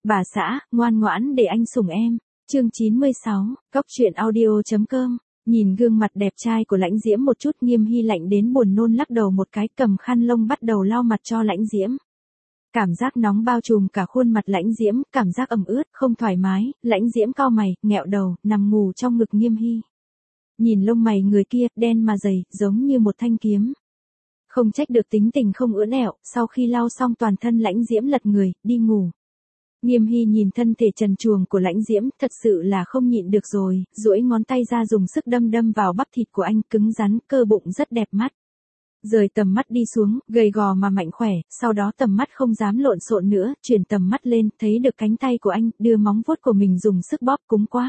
Bà xã, ngoan ngoãn để anh sủng em. Chương 96, Cóc truyện audio.com. Nhìn gương mặt đẹp trai của Lãnh Diễm một chút, Nghiêm Hy lạnh đến buồn nôn lắc đầu một cái, cầm khăn lông bắt đầu lau mặt cho Lãnh Diễm. Cảm giác nóng bao trùm cả khuôn mặt Lãnh Diễm, cảm giác ẩm ướt, không thoải mái, Lãnh Diễm cau mày, nghẹo đầu, nằm ngủ trong ngực Nghiêm Hy. Nhìn lông mày người kia, đen mà dày, giống như một thanh kiếm. Không trách được tính tình không ưỡn ẹo, sau khi lau xong toàn thân Lãnh Diễm lật người, đi ngủ. Nghiêm Hy nhìn thân thể trần truồng của Lãnh Diễm, thật sự là không nhịn được rồi, duỗi ngón tay ra dùng sức đâm vào bắp thịt của anh, cứng rắn, cơ bụng rất đẹp mắt. Rời tầm mắt đi xuống, gầy gò mà mạnh khỏe, sau đó tầm mắt không dám lộn xộn nữa, chuyển tầm mắt lên, thấy được cánh tay của anh, đưa móng vuốt của mình dùng sức bóp, cúng quá.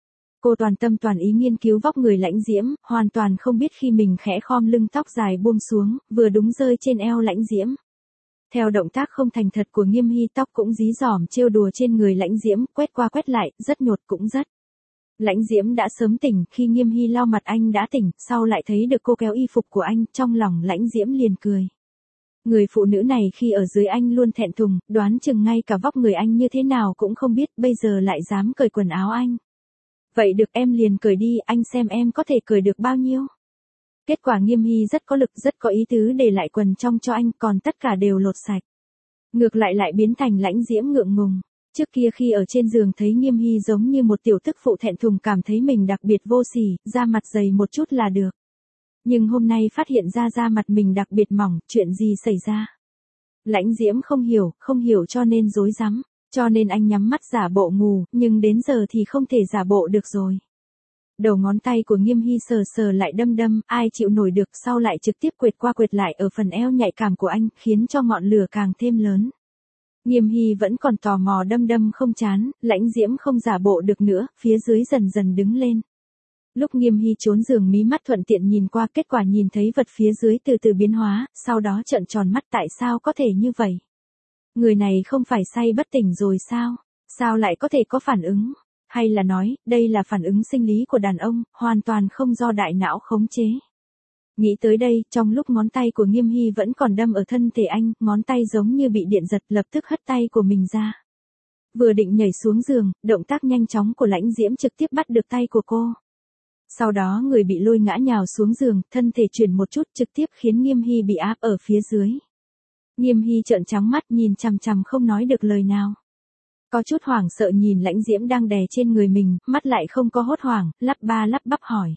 Cô toàn tâm toàn ý nghiên cứu vóc người Lãnh Diễm, hoàn toàn không biết khi mình khẽ khom lưng, tóc dài buông xuống, vừa đúng rơi trên eo Lãnh Diễm. Theo động tác không thành thật của Nghiêm Hy, tóc cũng dí dỏm trêu đùa trên người Lãnh Diễm, quét qua quét lại, rất nhột cũng rất. Lãnh Diễm đã sớm tỉnh, khi Nghiêm Hy lau mặt anh đã tỉnh, sau lại thấy được cô kéo y phục của anh, trong lòng Lãnh Diễm liền cười. Người phụ nữ này khi ở dưới anh luôn thẹn thùng, đoán chừng ngay cả vóc người anh như thế nào cũng không biết, bây giờ lại dám cởi quần áo anh. Vậy được, em liền cởi đi, anh xem em có thể cởi được bao nhiêu. Kết quả Nghiêm Hy rất có lực, rất có ý tứ để lại quần trong cho anh, còn tất cả đều lột sạch. Ngược lại biến thành Lãnh Diễm ngượng ngùng. Trước kia khi ở trên giường thấy Nghiêm Hy giống như một tiểu tức phụ thẹn thùng, cảm thấy mình đặc biệt vô sỉ, da mặt dày một chút là được. Nhưng hôm nay phát hiện ra da mặt mình đặc biệt mỏng, chuyện gì xảy ra? Lãnh Diễm không hiểu cho nên rối rắm, cho nên anh nhắm mắt giả bộ ngủ, nhưng đến giờ thì không thể giả bộ được rồi. Đầu ngón tay của Nghiêm Hy sờ lại đâm, ai chịu nổi được, sau lại trực tiếp quệt qua quệt lại ở phần eo nhạy cảm của anh, khiến cho ngọn lửa càng thêm lớn. Nghiêm Hy vẫn còn tò mò đâm không chán, Lãnh Diễm không giả bộ được nữa, phía dưới dần dần đứng lên. Lúc Nghiêm Hy trốn giường mí mắt thuận tiện nhìn qua, kết quả nhìn thấy vật phía dưới từ từ biến hóa, sau đó trợn tròn mắt, tại sao có thể như vậy? Người này không phải say bất tỉnh rồi sao? Sao lại có thể có phản ứng? Hay là nói, đây là phản ứng sinh lý của đàn ông, hoàn toàn không do đại não khống chế. Nghĩ tới đây, trong lúc ngón tay của Nghiêm Hy vẫn còn đâm ở thân thể anh, ngón tay giống như bị điện giật, lập tức hất tay của mình ra. Vừa định nhảy xuống giường, động tác nhanh chóng của Lãnh Diễm trực tiếp bắt được tay của cô. Sau đó người bị lôi ngã nhào xuống giường, thân thể chuyển một chút, trực tiếp khiến Nghiêm Hy bị áp ở phía dưới. Nghiêm Hy trợn trắng mắt nhìn chằm chằm không nói được lời nào. Có chút hoảng sợ nhìn Lãnh Diễm đang đè trên người mình, mắt lại không có hốt hoảng, lắp ba lắp bắp hỏi.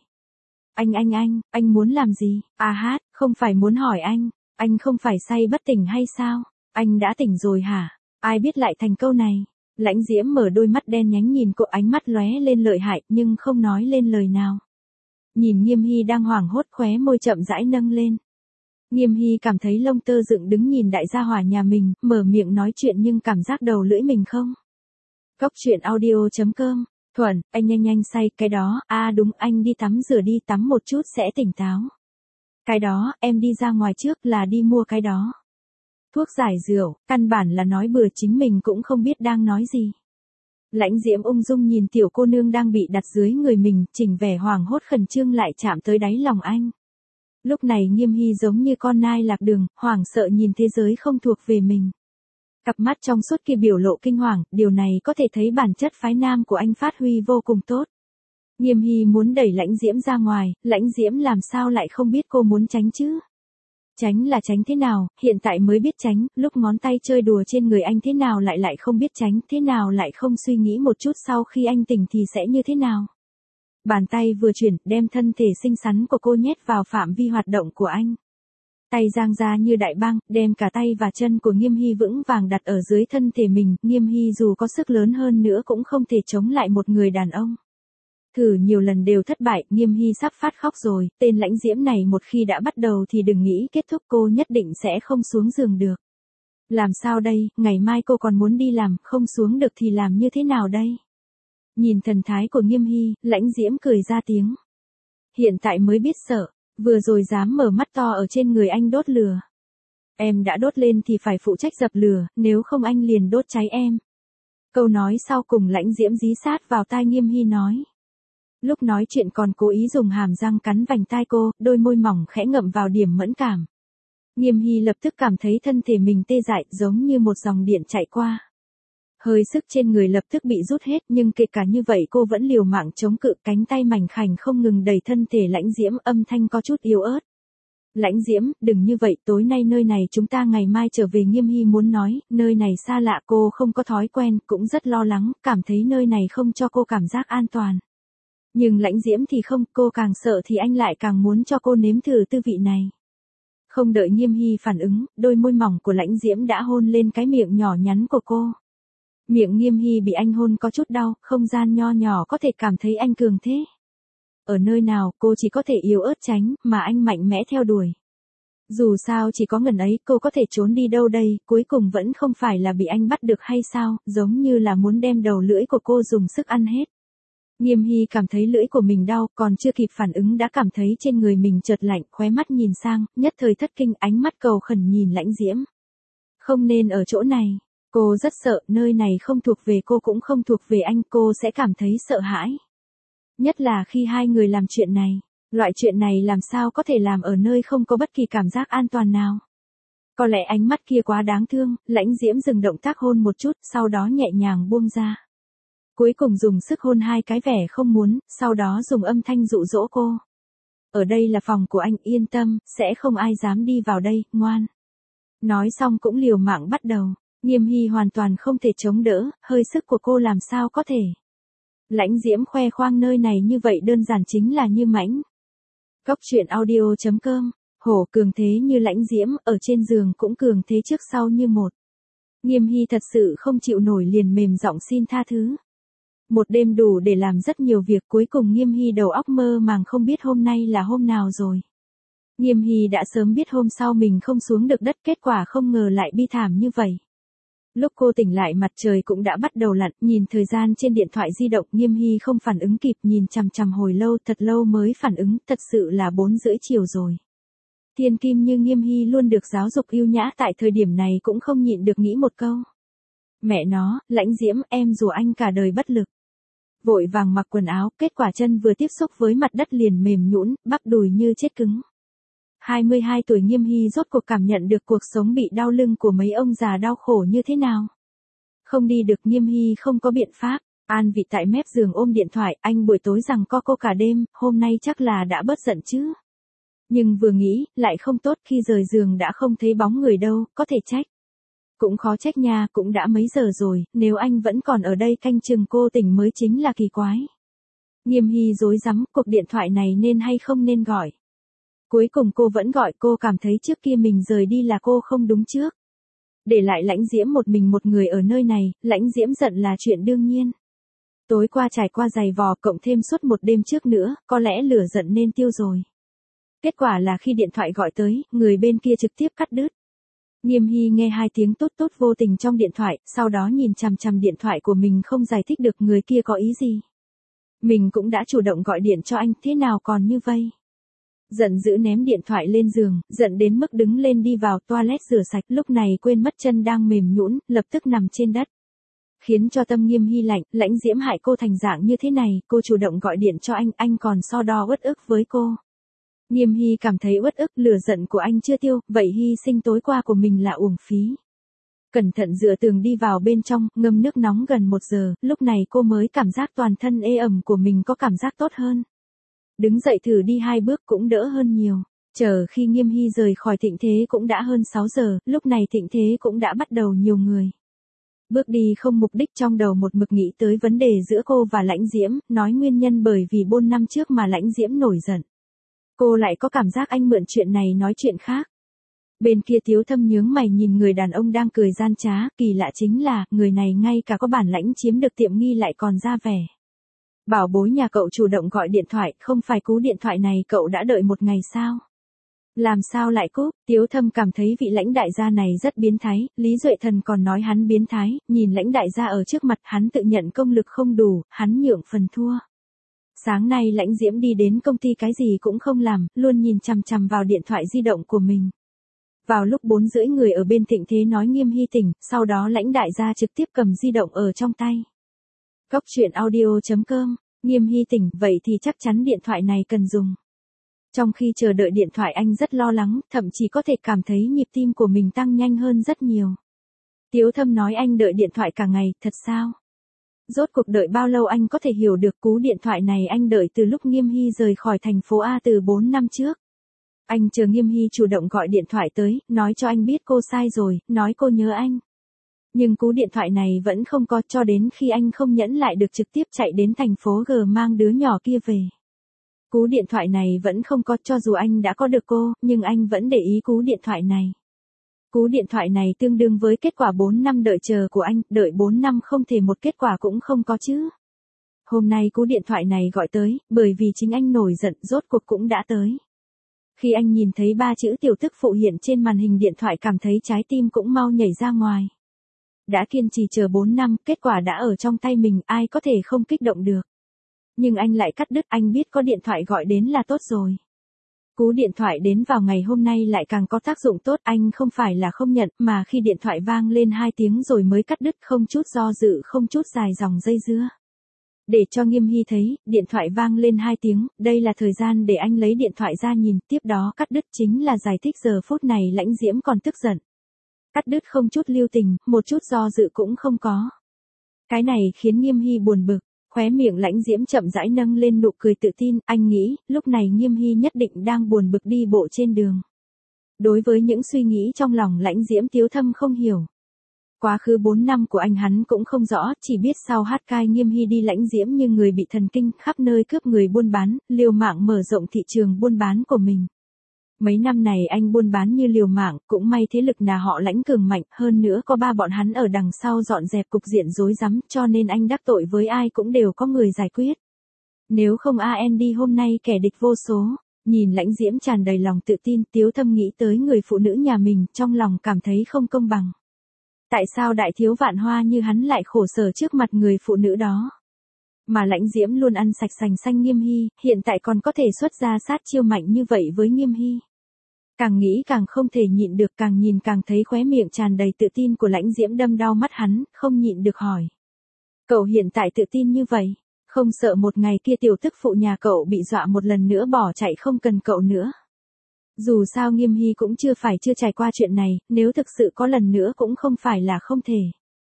Anh muốn làm gì? Không phải muốn hỏi anh không phải say bất tỉnh hay sao? Anh đã tỉnh rồi hả? Ai biết lại thành câu này. Lãnh Diễm mở đôi mắt đen nhánh nhìn cô, ánh mắt lóe lên lợi hại, nhưng không nói lên lời nào. Nhìn Nghiêm Hy đang hoảng hốt, khóe môi chậm rãi nâng lên. Nghiêm Hy cảm thấy lông tơ dựng đứng nhìn đại gia hỏa nhà mình, mở miệng nói chuyện nhưng cảm giác đầu lưỡi mình không. Cóc truyện audio.com. Thuận, anh nhanh say, cái đó, đúng, anh đi tắm rửa đi, tắm một chút sẽ tỉnh táo. Cái đó, em đi ra ngoài trước là đi mua cái đó. Thuốc giải rượu, căn bản là nói bừa, chính mình cũng không biết đang nói gì. Lãnh Diễm ung dung nhìn tiểu cô nương đang bị đặt dưới người mình, chỉnh vẻ hoảng hốt khẩn trương lại chạm tới đáy lòng anh. Lúc này Nghiêm Hy giống như con nai lạc đường, hoảng sợ nhìn thế giới không thuộc về mình. Cặp mắt trong suốt kia biểu lộ kinh hoàng, điều này có thể thấy bản chất phái nam của anh phát huy vô cùng tốt. Nghiêm Hy muốn đẩy Lãnh Diễm ra ngoài, Lãnh Diễm làm sao lại không biết cô muốn tránh chứ? Tránh là tránh thế nào, hiện tại mới biết tránh, lúc ngón tay chơi đùa trên người anh thế nào lại không biết tránh, thế nào lại không suy nghĩ một chút sau khi anh tỉnh thì sẽ như thế nào? Bàn tay vừa chuyển, đem thân thể xinh xắn của cô nhét vào phạm vi hoạt động của anh. Tay giang ra như đại băng, đem cả tay và chân của Nghiêm Hy vững vàng đặt ở dưới thân thể mình, Nghiêm Hy dù có sức lớn hơn nữa cũng không thể chống lại một người đàn ông. Thử nhiều lần đều thất bại, Nghiêm Hy sắp phát khóc rồi, tên Lãnh Diễm này một khi đã bắt đầu thì đừng nghĩ kết thúc, cô nhất định sẽ không xuống giường được. Làm sao đây, ngày mai cô còn muốn đi làm, không xuống được thì làm như thế nào đây? Nhìn thần thái của Nghiêm Hy, Lãnh Diễm cười ra tiếng. Hiện tại mới biết sợ, vừa rồi dám mở mắt to ở trên người anh đốt lửa. Em đã đốt lên thì phải phụ trách dập lửa, nếu không anh liền đốt cháy em. Câu nói sau cùng Lãnh Diễm dí sát vào tai Nghiêm Hy nói. Lúc nói chuyện còn cố ý dùng hàm răng cắn vành tai cô, đôi môi mỏng khẽ ngậm vào điểm mẫn cảm. Nghiêm Hy lập tức cảm thấy thân thể mình tê dại giống như một dòng điện chạy qua. Hơi sức trên người lập tức bị rút hết nhưng kể cả như vậy cô vẫn liều mạng chống cự, cánh tay mảnh khảnh không ngừng đẩy thân thể Lãnh Diễm, âm thanh có chút yếu ớt. Lãnh Diễm, đừng như vậy, tối nay nơi này chúng ta ngày mai trở về. Nghiêm Hy muốn nói, nơi này xa lạ cô không có thói quen, cũng rất lo lắng, cảm thấy nơi này không cho cô cảm giác an toàn. Nhưng Lãnh Diễm thì không, cô càng sợ thì anh lại càng muốn cho cô nếm thử tư vị này. Không đợi Nghiêm Hy phản ứng, đôi môi mỏng của Lãnh Diễm đã hôn lên cái miệng nhỏ nhắn của cô. Miệng Nghiêm Hy bị anh hôn có chút đau, không gian nho nhỏ có thể cảm thấy anh cường thế. Ở nơi nào cô chỉ có thể yếu ớt tránh, mà anh mạnh mẽ theo đuổi. Dù sao chỉ có ngần ấy cô có thể trốn đi đâu đây, cuối cùng vẫn không phải là bị anh bắt được hay sao, giống như là muốn đem đầu lưỡi của cô dùng sức ăn hết. Nghiêm Hy cảm thấy lưỡi của mình đau, còn chưa kịp phản ứng đã cảm thấy trên người mình chợt lạnh, khóe mắt nhìn sang, nhất thời thất kinh, ánh mắt cầu khẩn nhìn Lãnh Diễm. Không nên ở chỗ này. Cô rất sợ, nơi này không thuộc về cô cũng không thuộc về anh, cô sẽ cảm thấy sợ hãi. Nhất là khi hai người làm chuyện này. Loại chuyện này làm sao có thể làm ở nơi không có bất kỳ cảm giác an toàn nào. Có lẽ ánh mắt kia quá đáng thương, Lãnh Diễm dừng động tác hôn một chút, sau đó nhẹ nhàng buông ra. Cuối cùng dùng sức hôn hai cái vẻ không muốn, sau đó dùng âm thanh dụ dỗ cô. Ở đây là phòng của anh, yên tâm, sẽ không ai dám đi vào đây, ngoan. Nói xong cũng liều mạng bắt đầu. Nghiêm Hy hoàn toàn không thể chống đỡ, hơi sức của cô làm sao có thể. Lãnh Diễm khoe khoang nơi này như vậy đơn giản chính là như mãnh. Cóc truyện audio.com, hổ cường thế như Lãnh Diễm, ở trên giường cũng cường thế trước sau như một. Nghiêm Hy thật sự không chịu nổi liền mềm giọng xin tha thứ. Một đêm đủ để làm rất nhiều việc, cuối cùng Nghiêm Hy đầu óc mơ màng không biết hôm nay là hôm nào rồi. Nghiêm Hy đã sớm biết hôm sau mình không xuống được đất, kết quả không ngờ lại bi thảm như vậy. Lúc cô tỉnh lại mặt trời cũng đã bắt đầu lặn, nhìn thời gian trên điện thoại di động, Nghiêm Hy không phản ứng kịp, nhìn chằm chằm hồi lâu, thật lâu mới phản ứng, thật sự là 4:30 chiều rồi. Thiên kim như Nghiêm Hy luôn được giáo dục yêu nhã, tại thời điểm này cũng không nhịn được nghĩ một câu. Mẹ nó, Lãnh Diễm, em rủa anh cả đời bất lực. Vội vàng mặc quần áo, kết quả chân vừa tiếp xúc với mặt đất liền mềm nhũn, bắp đùi như chết cứng. 22 tuổi Nghiêm Hy rốt cuộc cảm nhận được cuộc sống bị đau lưng của mấy ông già đau khổ như thế nào. Không đi được, Nghiêm Hy không có biện pháp. An Vị tại mép giường ôm điện thoại, anh buổi tối rằng co cô cả đêm, hôm nay chắc là đã bớt giận chứ. Nhưng vừa nghĩ, lại không tốt, khi rời giường đã không thấy bóng người đâu, có thể trách. Cũng khó trách nha, cũng đã mấy giờ rồi, nếu anh vẫn còn ở đây canh chừng cô tỉnh mới chính là kỳ quái. Nghiêm Hy rối rắm, cuộc điện thoại này nên hay không nên gọi. Cuối cùng cô vẫn gọi, cô cảm thấy trước kia mình rời đi là cô không đúng trước. Để lại Lãnh Diễm một mình một người ở nơi này, Lãnh Diễm giận là chuyện đương nhiên. Tối qua trải qua giày vò cộng thêm suốt một đêm trước nữa, có lẽ lửa giận nên tiêu rồi. Kết quả là khi điện thoại gọi tới, người bên kia trực tiếp cắt đứt. Nghiêm Hy nghe 2 tiếng tốt tốt vô tình trong điện thoại, sau đó nhìn chằm chằm điện thoại của mình không giải thích được người kia có ý gì. Mình cũng đã chủ động gọi điện cho anh, thế nào còn như vây. Giận dữ ném điện thoại lên giường, giận đến mức đứng lên đi vào toilet rửa sạch, lúc này quên mất chân đang mềm nhũn, lập tức nằm trên đất. Khiến cho tâm Nghiêm Hy lạnh, Lãnh Diễm hại cô thành dạng như thế này, cô chủ động gọi điện cho anh còn so đo uất ức với cô. Nghiêm Hy cảm thấy uất ức, lửa giận của anh chưa tiêu, vậy hy sinh tối qua của mình là uổng phí. Cẩn thận dựa tường đi vào bên trong, ngâm nước nóng gần 1 giờ, lúc này cô mới cảm giác toàn thân ê ẩm của mình có cảm giác tốt hơn. Đứng dậy thử đi 2 bước cũng đỡ hơn nhiều. Chờ khi Nghiêm Hy rời khỏi Thịnh Thế cũng đã hơn 6 giờ, lúc này Thịnh Thế cũng đã bắt đầu nhiều người. Bước đi không mục đích, trong đầu một mực nghĩ tới vấn đề giữa cô và Lãnh Diễm, nói nguyên nhân bởi vì 4 năm trước mà Lãnh Diễm nổi giận. Cô lại có cảm giác anh mượn chuyện này nói chuyện khác. Bên kia Tiếu Thâm nhướng mày nhìn người đàn ông đang cười gian trá, kỳ lạ chính là, người này ngay cả có bản lãnh chiếm được tiệm nghi lại còn ra vẻ. Bảo bối nhà cậu chủ động gọi điện thoại, không phải cú điện thoại này cậu đã đợi 1 ngày sao? Làm sao lại cúp? Tiếu Thâm cảm thấy vị Lãnh đại gia này rất biến thái, Lý Duệ Thần còn nói hắn biến thái, nhìn Lãnh đại gia ở trước mặt hắn tự nhận công lực không đủ, hắn nhượng phần thua. Sáng nay Lãnh Diễm đi đến công ty cái gì cũng không làm, luôn nhìn chằm chằm vào điện thoại di động của mình. Vào lúc 4:30 người ở bên Thịnh Thế nói Nghiêm Hy tỉnh, sau đó Lãnh đại gia trực tiếp cầm di động ở trong tay. Cóc truyện audio.com, Nghiêm Hy tỉnh, vậy thì chắc chắn điện thoại này cần dùng. Trong khi chờ đợi điện thoại anh rất lo lắng, thậm chí có thể cảm thấy nhịp tim của mình tăng nhanh hơn rất nhiều. Tiếu Thâm nói anh đợi điện thoại cả ngày, thật sao? Rốt cuộc đợi bao lâu anh có thể hiểu được cú điện thoại này anh đợi từ lúc Nghiêm Hy rời khỏi thành phố A từ 4 năm trước. Anh chờ Nghiêm Hy chủ động gọi điện thoại tới, nói cho anh biết cô sai rồi, nói cô nhớ anh. Nhưng cú điện thoại này vẫn không có cho đến khi anh không nhẫn lại được trực tiếp chạy đến thành phố G mang đứa nhỏ kia về. Cú điện thoại này vẫn không có cho dù anh đã có được cô, nhưng anh vẫn để ý cú điện thoại này. Cú điện thoại này tương đương với kết quả 4 năm đợi chờ của anh, đợi 4 năm không thể một kết quả cũng không có chứ. Hôm nay cú điện thoại này gọi tới, bởi vì chính anh nổi giận rốt cuộc cũng đã tới. Khi anh nhìn thấy 3 chữ tiểu tức phụ hiện trên màn hình điện thoại cảm thấy trái tim cũng mau nhảy ra ngoài. Đã kiên trì chờ 4 năm, kết quả đã ở trong tay mình, ai có thể không kích động được. Nhưng anh lại cắt đứt, anh biết có điện thoại gọi đến là tốt rồi. Cú điện thoại đến vào ngày hôm nay lại càng có tác dụng tốt, anh không phải là không nhận, mà khi điện thoại vang lên 2 tiếng rồi mới cắt đứt, không chút do dự, không chút dài dòng dây dưa. Để cho Nghiêm Hy thấy, điện thoại vang lên 2 tiếng, đây là thời gian để anh lấy điện thoại ra nhìn, tiếp đó cắt đứt chính là giải thích giờ phút này Lãnh Diễm còn tức giận. Cắt đứt không chút lưu tình, một chút do dự cũng không có. Cái này khiến Nghiêm Hy buồn bực. Khóe miệng Lãnh Diễm chậm rãi nâng lên nụ cười tự tin, anh nghĩ, lúc này Nghiêm Hy nhất định đang buồn bực đi bộ trên đường. Đối với những suy nghĩ trong lòng Lãnh Diễm Tiếu Thâm không hiểu. Quá khứ 4 năm của anh hắn cũng không rõ, chỉ biết sau hát cai Nghiêm Hy đi Lãnh Diễm như người bị thần kinh, khắp nơi cướp người buôn bán, liều mạng mở rộng thị trường buôn bán của mình. Mấy năm này anh buôn bán như liều mạng, cũng may thế lực nhà họ Lãnh cường mạnh, hơn nữa có 3 bọn hắn ở đằng sau dọn dẹp cục diện rối rắm, cho nên anh đắc tội với ai cũng đều có người giải quyết. Nếu không Andy hôm nay kẻ địch vô số. Nhìn Lãnh Diễm tràn đầy lòng tự tin, Tiếu Thâm nghĩ tới người phụ nữ nhà mình, trong lòng cảm thấy không công bằng. Tại sao đại thiếu vạn hoa như hắn lại khổ sở trước mặt người phụ nữ đó? Mà Lãnh Diễm luôn ăn sạch sành xanh Nghiêm Hy, hiện tại còn có thể xuất ra sát chiêu mạnh như vậy với Nghiêm Hy. Càng nghĩ càng không thể nhịn được, càng nhìn càng thấy khóe miệng tràn đầy tự tin của Lãnh Diễm đâm đau mắt hắn, không nhịn được hỏi. Cậu hiện tại tự tin như vậy, không sợ một ngày kia tiểu tức phụ nhà cậu bị dọa một lần nữa bỏ chạy không cần cậu nữa. Dù sao Nghiêm Hy cũng chưa trải qua chuyện này, nếu thực sự có lần nữa cũng không phải là không thể.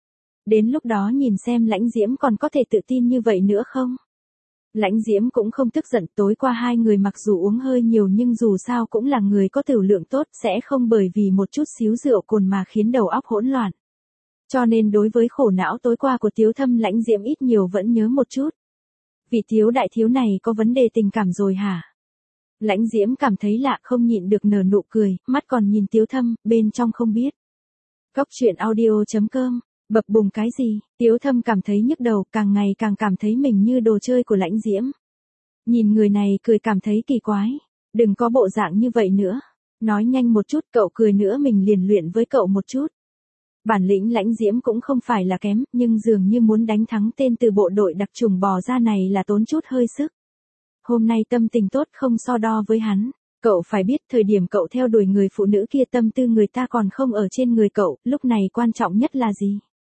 Đến lúc đó nhìn xem Lãnh Diễm còn có thể tự tin như vậy nữa không? Lãnh Diễm cũng không tức giận, tối qua hai người mặc dù uống hơi nhiều nhưng dù sao cũng là người có tửu lượng tốt, sẽ không bởi vì một chút xíu rượu cồn mà khiến đầu óc hỗn loạn. Cho nên đối với khổ não tối qua của Tiếu Thâm Lãnh Diễm ít nhiều vẫn nhớ một chút. Vị Tiếu đại thiếu này có vấn đề tình cảm rồi hả? Lãnh Diễm cảm thấy lạ không nhịn được nở nụ cười, mắt còn nhìn Tiếu Thâm, bên trong không biết. Cóc truyện audio.com. Bập bùng cái gì? Tiếu Thâm cảm thấy nhức đầu, càng ngày càng cảm thấy mình như đồ chơi của Lãnh Diễm. Nhìn người này cười cảm thấy kỳ quái. Đừng có bộ dạng như vậy nữa. Nói nhanh một chút, cậu cười nữa mình liền luyện với cậu một chút. Bản lĩnh Lãnh Diễm cũng không phải là kém, nhưng dường như muốn đánh thắng tên từ bộ đội đặc chủng bò ra này là tốn chút hơi sức. Hôm nay tâm tình tốt không so đo với hắn. Cậu phải biết thời điểm cậu theo đuổi người phụ nữ kia tâm tư người ta còn không ở trên người cậu, lúc này quan trọng nhất là gì?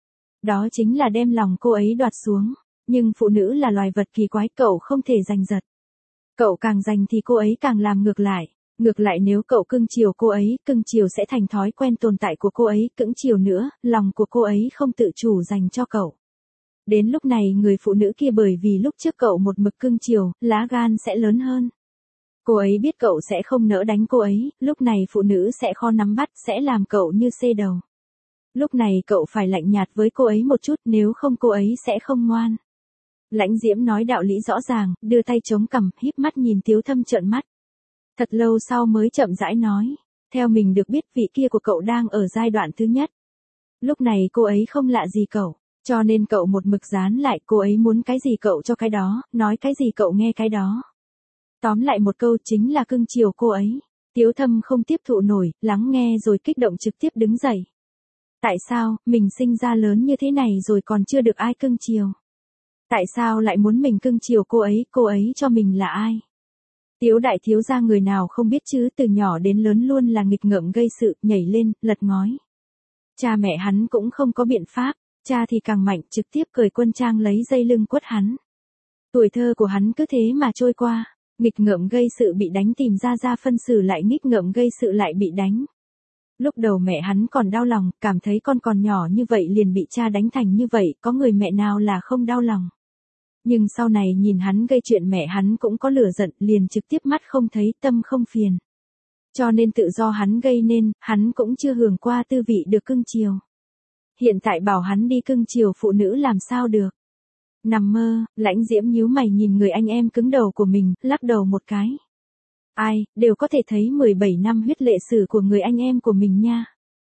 Đó chính là đem lòng cô ấy đoạt xuống. Nhưng phụ nữ là loài vật kỳ quái, cậu không thể giành giật. Cậu càng giành thì cô ấy càng làm ngược lại. Ngược lại nếu cậu cưng chiều cô ấy, cưng chiều sẽ thành thói quen tồn tại của cô ấy, cưỡng chiều nữa, lòng của cô ấy không tự chủ dành cho cậu. Đến lúc này người phụ nữ kia bởi vì lúc trước cậu một mực cưng chiều, lá gan sẽ lớn hơn. Cô ấy biết cậu sẽ không nỡ đánh cô ấy, lúc này phụ nữ sẽ khó nắm bắt, sẽ làm cậu như xê đầu. Lúc này cậu phải lạnh nhạt với cô ấy một chút, nếu không cô ấy sẽ không ngoan. Lãnh Diễm nói đạo lý rõ ràng, đưa tay chống cằm, híp mắt nhìn Tiếu Thâm trợn mắt. Thật lâu sau mới chậm rãi nói, theo mình được biết vị kia của cậu đang ở giai đoạn thứ nhất. Lúc này cô ấy không lạ gì cậu, cho nên cậu một mực dán lại, cô ấy muốn cái gì cậu cho cái đó, nói cái gì cậu nghe cái đó. Tóm lại một câu chính là cưng chiều cô ấy. Tiếu Thâm không tiếp thụ nổi, lắng nghe rồi kích động trực tiếp đứng dậy. Tại sao, mình sinh ra lớn như thế này rồi còn chưa được ai cưng chiều? Tại sao lại muốn mình cưng chiều cô ấy cho mình là ai? Tiếu đại thiếu gia người nào không biết chứ, từ nhỏ đến lớn luôn là nghịch ngợm gây sự, nhảy lên, lật ngói. Cha mẹ hắn cũng không có biện pháp, cha thì càng mạnh, trực tiếp cởi quân trang lấy dây lưng quất hắn. Tuổi thơ của hắn cứ thế mà trôi qua, nghịch ngợm gây sự bị đánh tìm ra phân xử lại nghịch ngợm gây sự lại bị đánh. Lúc đầu mẹ hắn còn đau lòng, cảm thấy con còn nhỏ như vậy liền bị cha đánh thành như vậy, có người mẹ nào là không đau lòng. Nhưng sau này nhìn hắn gây chuyện mẹ hắn cũng có lửa giận, liền trực tiếp mắt không thấy tâm không phiền. Cho nên tự do hắn gây nên, hắn cũng chưa hưởng qua tư vị được cưng chiều. Hiện tại bảo hắn đi cưng chiều phụ nữ làm sao được. Nằm mơ, Lãnh Diễm nhíu mày nhìn người anh em cứng đầu của mình, lắc đầu một cái. Ai, đều có thể thấy 17 năm huyết lệ sử của người anh em của mình nha.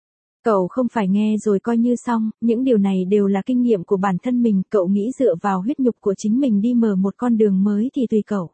Cậu không phải nghe rồi coi như xong, những điều này đều là kinh nghiệm của bản thân mình, cậu nghĩ dựa vào huyết nhục của chính mình đi mở một con đường mới thì tùy cậu.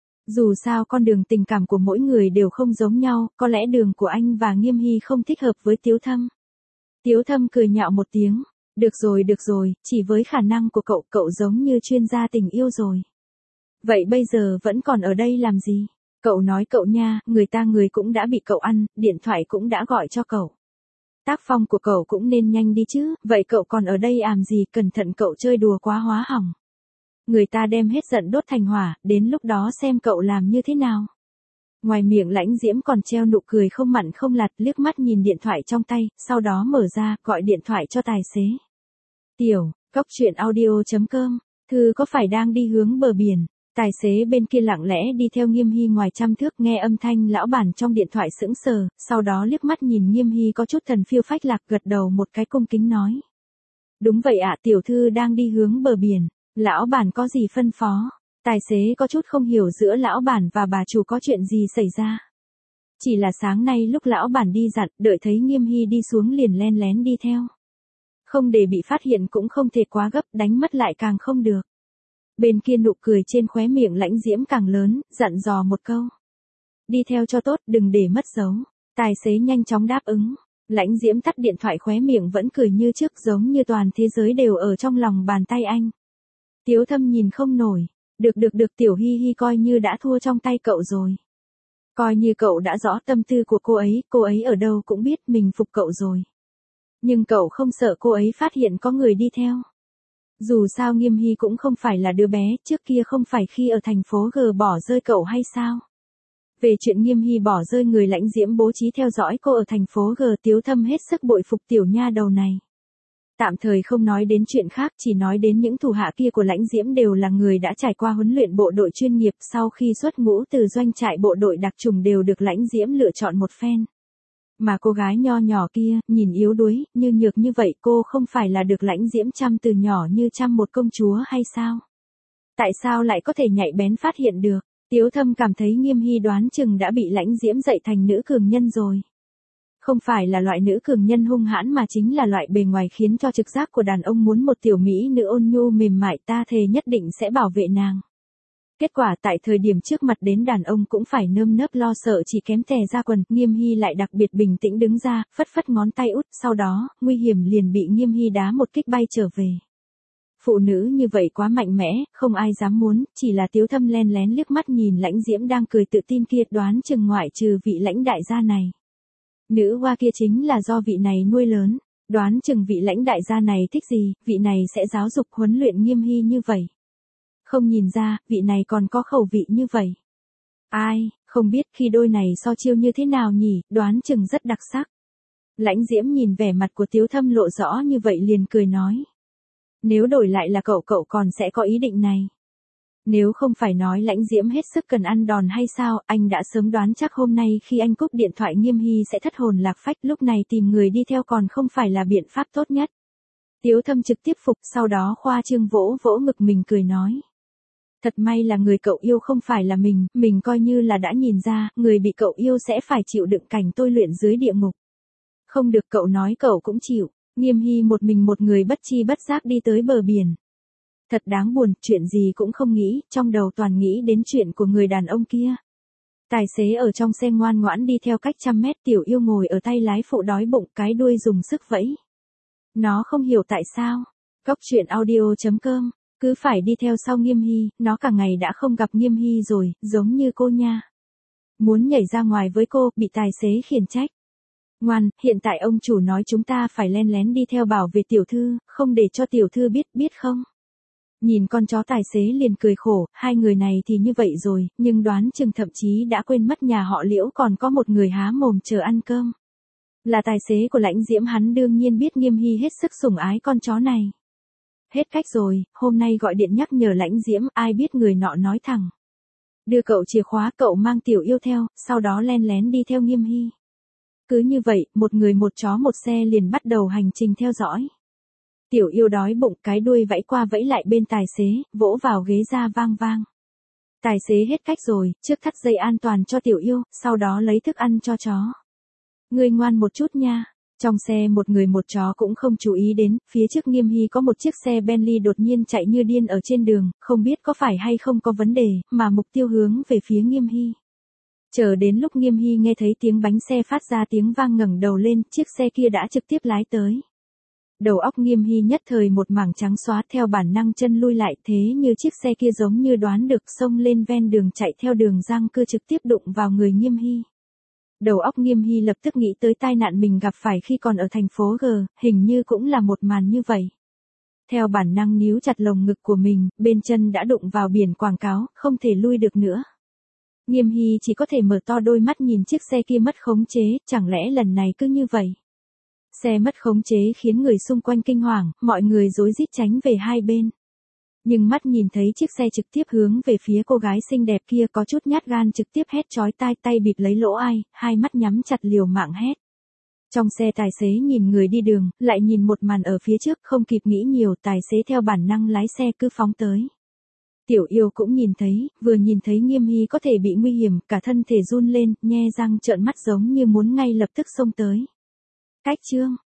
Dù sao con đường tình cảm của mỗi người đều không giống nhau, có lẽ đường của anh và Nghiêm Hy không thích hợp với Tiếu Thâm. Tiếu Thâm cười nhạo một tiếng, được rồi, chỉ với khả năng của cậu, cậu giống như chuyên gia tình yêu rồi. Vậy bây giờ vẫn còn ở đây làm gì? Cậu nói cậu nha, người cũng đã bị cậu ăn, điện thoại cũng đã gọi cho cậu. Tác phong của cậu cũng nên nhanh đi chứ, vậy cậu còn ở đây làm gì, cẩn thận cậu chơi đùa quá hóa hỏng. Người ta đem hết giận đốt thành hỏa, đến lúc đó xem cậu làm như thế nào. Ngoài miệng Lãnh Diễm còn treo nụ cười không mặn không lạt, liếc mắt nhìn điện thoại trong tay, sau đó mở ra, gọi điện thoại cho tài xế. Tiểu, coctruyện.audio.com, Thư có phải đang đi hướng bờ biển? Tài xế bên kia lặng lẽ đi theo Nghiêm Hy ngoài trăm thước, nghe âm thanh lão bản trong điện thoại sững sờ, sau đó liếc mắt nhìn Nghiêm Hy có chút thần phiêu phách lạc, gật đầu một cái cung kính nói. Đúng vậy ạ, tiểu thư đang đi hướng bờ biển, lão bản có gì phân phó? Tài xế có chút không hiểu giữa lão bản và bà chủ có chuyện gì xảy ra. Chỉ là sáng nay lúc lão bản đi dặn, đợi thấy Nghiêm Hy đi xuống liền len lén đi theo. Không để bị phát hiện cũng không thể quá gấp, đánh mất lại càng không được. Bên kia nụ cười trên khóe miệng Lãnh Diễm càng lớn, dặn dò một câu. Đi theo cho tốt, đừng để mất dấu. Tài xế nhanh chóng đáp ứng. Lãnh Diễm tắt điện thoại, khóe miệng vẫn cười như trước, giống như toàn thế giới đều ở trong lòng bàn tay anh. Tiếu Thâm nhìn không nổi. Được, Tiểu Hy Hy coi như đã thua trong tay cậu rồi. Coi như cậu đã rõ tâm tư của cô ấy ở đâu cũng biết mình phục cậu rồi. Nhưng cậu không sợ cô ấy phát hiện có người đi theo. Dù sao Nghiêm Hy cũng không phải là đứa bé, trước kia không phải khi ở thành phố G bỏ rơi cậu hay sao? Về chuyện Nghiêm Hy bỏ rơi người, Lãnh Diễm bố trí theo dõi cô ở thành phố G, Tiếu Thâm hết sức bội phục tiểu nha đầu này. Tạm thời không nói đến chuyện khác, chỉ nói đến những thủ hạ kia của Lãnh Diễm đều là người đã trải qua huấn luyện bộ đội chuyên nghiệp, sau khi xuất ngũ từ doanh trại bộ đội đặc trùng đều được Lãnh Diễm lựa chọn một phen. Mà cô gái nho nhỏ kia, nhìn yếu đuối, như nhược như vậy, cô không phải là được Lãnh Diễm chăm từ nhỏ như chăm một công chúa hay sao? Tại sao lại có thể nhạy bén phát hiện được? Tiếu Thâm cảm thấy Nghiêm Hy đoán chừng đã bị Lãnh Diễm dạy thành nữ cường nhân rồi. Không phải là loại nữ cường nhân hung hãn mà chính là loại bề ngoài khiến cho trực giác của đàn ông muốn một tiểu mỹ nữ ôn nhu mềm mại, ta thề nhất định sẽ bảo vệ nàng. Kết quả tại thời điểm trước mặt đến đàn ông cũng phải nơm nớp lo sợ, chỉ kém tè ra quần. Nghiêm Hy lại đặc biệt bình tĩnh đứng ra, phất phất ngón tay út, sau đó, nguy hiểm liền bị Nghiêm Hy đá một kích bay trở về. Phụ nữ như vậy quá mạnh mẽ, không ai dám muốn, chỉ là Tiếu Thâm len lén liếc mắt nhìn Lãnh Diễm đang cười tự tin kia, đoán chừng ngoại trừ vị Lãnh đại gia này. Nữ hoa kia chính là do vị này nuôi lớn, đoán chừng vị Lãnh đại gia này thích gì, vị này sẽ giáo dục huấn luyện Nghiêm Hy như vậy. Không nhìn ra, vị này còn có khẩu vị như vậy. Ai, không biết khi đôi này so chiêu như thế nào nhỉ, đoán chừng rất đặc sắc. Lãnh Diễm nhìn vẻ mặt của Tiếu Thâm lộ rõ như vậy liền cười nói. Nếu đổi lại là cậu còn sẽ có ý định này. Nếu không phải nói Lãnh Diễm hết sức cần ăn đòn hay sao, anh đã sớm đoán chắc hôm nay khi anh cúp điện thoại Nghiêm Hy sẽ thất hồn lạc phách, lúc này tìm người đi theo còn không phải là biện pháp tốt nhất. Tiếu Thâm trực tiếp phục, sau đó khoa trương vỗ vỗ ngực mình cười nói. Thật may là người cậu yêu không phải là mình coi như là đã nhìn ra, người bị cậu yêu sẽ phải chịu đựng cảnh tôi luyện dưới địa ngục. Không được, cậu nói cậu cũng chịu. Nghiêm Hy một mình một người bất chi bất giác đi tới bờ biển. Thật đáng buồn, chuyện gì cũng không nghĩ, trong đầu toàn nghĩ đến chuyện của người đàn ông kia. Tài xế ở trong xe ngoan ngoãn đi theo cách trăm mét, tiểu yêu ngồi ở tay lái phụ đói bụng, cái đuôi dùng sức vẫy. Nó không hiểu tại sao. Coctruyện.audio.com, cứ phải đi theo sau Nghiêm Hy, nó cả ngày đã không gặp Nghiêm Hy rồi, giống như cô nha. Muốn nhảy ra ngoài với cô, bị tài xế khiển trách. Ngoan, hiện tại ông chủ nói chúng ta phải len lén đi theo bảo vệ tiểu thư, không để cho tiểu thư biết không? Nhìn con chó tài xế liền cười khổ, hai người này thì như vậy rồi, nhưng đoán chừng thậm chí đã quên mất nhà họ Liễu còn có một người há mồm chờ ăn cơm. Là tài xế của Lãnh Diễm, hắn đương nhiên biết Nghiêm Hy hết sức sủng ái con chó này. Hết cách rồi, hôm nay gọi điện nhắc nhở Lãnh Diễm, ai biết người nọ nói thẳng. Đưa cậu chìa khóa, cậu mang Tiểu Yêu theo, sau đó len lén đi theo Nghiêm Hy. Cứ như vậy, một người một chó một xe liền bắt đầu hành trình theo dõi. Tiểu Yêu đói bụng, cái đuôi vẫy qua vẫy lại bên tài xế, vỗ vào ghế ra vang vang. Tài xế hết cách rồi, trước thắt dây an toàn cho Tiểu Yêu, sau đó lấy thức ăn cho chó. Ngươi ngoan một chút nha. Trong xe một người một chó cũng không chú ý đến, phía trước Nghiêm Hy có một chiếc xe Bentley đột nhiên chạy như điên ở trên đường, không biết có phải hay không có vấn đề, mà mục tiêu hướng về phía Nghiêm Hy. Chờ đến lúc Nghiêm Hy nghe thấy tiếng bánh xe phát ra tiếng vang, ngẩng đầu lên, chiếc xe kia đã trực tiếp lái tới. Đầu óc Nghiêm Hy nhất thời một mảng trắng xóa, theo bản năng chân lui lại, thế như chiếc xe kia giống như đoán được, xông lên ven đường chạy theo đường giang cưa trực tiếp đụng vào người Nghiêm Hy. Đầu óc Nghiêm Hy lập tức nghĩ tới tai nạn mình gặp phải khi còn ở thành phố G, hình như cũng là một màn như vậy. Theo bản năng níu chặt lồng ngực của mình, bên chân đã đụng vào biển quảng cáo, không thể lui được nữa. Nghiêm Hy chỉ có thể mở to đôi mắt nhìn chiếc xe kia mất khống chế, chẳng lẽ lần này cứ như vậy. Xe mất khống chế khiến người xung quanh kinh hoàng, mọi người rối rít tránh về hai bên. Nhưng mắt nhìn thấy chiếc xe trực tiếp hướng về phía cô gái xinh đẹp kia, có chút nhát gan trực tiếp hét chói tai, tay bịt lấy lỗ ai, hai mắt nhắm chặt liều mạng hét. Trong xe tài xế nhìn người đi đường, lại nhìn một màn ở phía trước, không kịp nghĩ nhiều, tài xế theo bản năng lái xe cứ phóng tới. Tiểu Yêu cũng nhìn thấy, vừa nhìn thấy Nghiêm Hy có thể bị nguy hiểm, cả thân thể run lên, nhe răng trợn mắt giống như muốn ngay lập tức xông tới. Cách chương